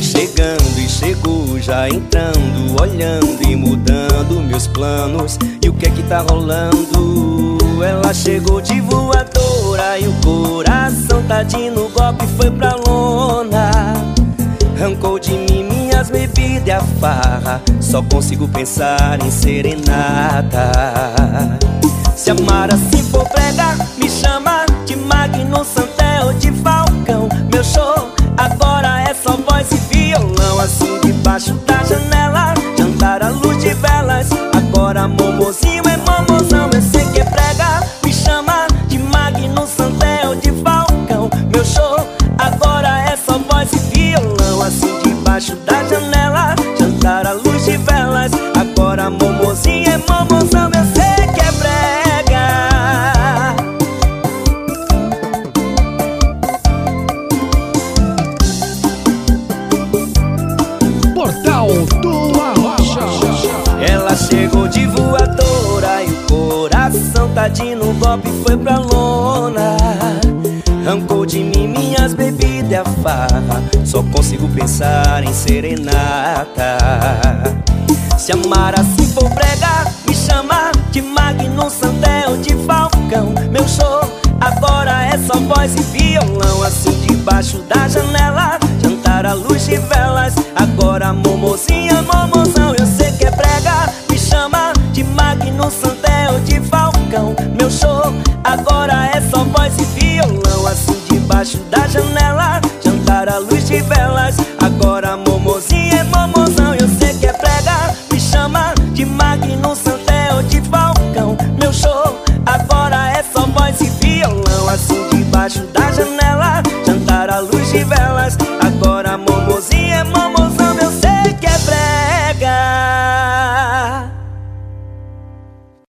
chegando e chegou, já entrando, olhando e mudando meus planos. E o que é que tá rolando? Ela chegou de voadora e o coração tadinho no golpe foi pra lona. Arrancou de mim minhas bebidas e a farra, só consigo pensar em serenata. Se amar assim for brega, me chama de Magno, Santel, de Falcão. Meu show agora é só voz e violão. Assim debaixo da janela, jantar à luz de velas. Agora momozinho é momozão. Eu sei que é brega, me chama de Magno, Santel, de Falcão. Meu show agora é só voz e violão. Assim debaixo da janela, jantar à luz de velas. Agora momozinho é momozão. Eu sei que é brega. Portal do Arrocha. Ela chegou de voadora e o coração tadinho no golpe foi pra lona. Arrancou de mim minhas bebidas e a farra, só consigo pensar em serenata. Se amar assim for brega, me chama de Magno, Santel, de Falcão. Meu show agora é só voz e violão. Assim debaixo da janela, jantar à luz de velas. Agora momozinha, momozão. Eu sei que é brega, me chama de Magno, Santel, de Falcão. Meu show agora é só voz e violão. Assim debaixo da janela, jantar à luz de velas. Agora momozinha é momozão. Eu sei que é brega, me chama de Magno, Santel, de Falcão. Meu show agora é só voz e violão. Assim debaixo da janela, jantar à luz de velas.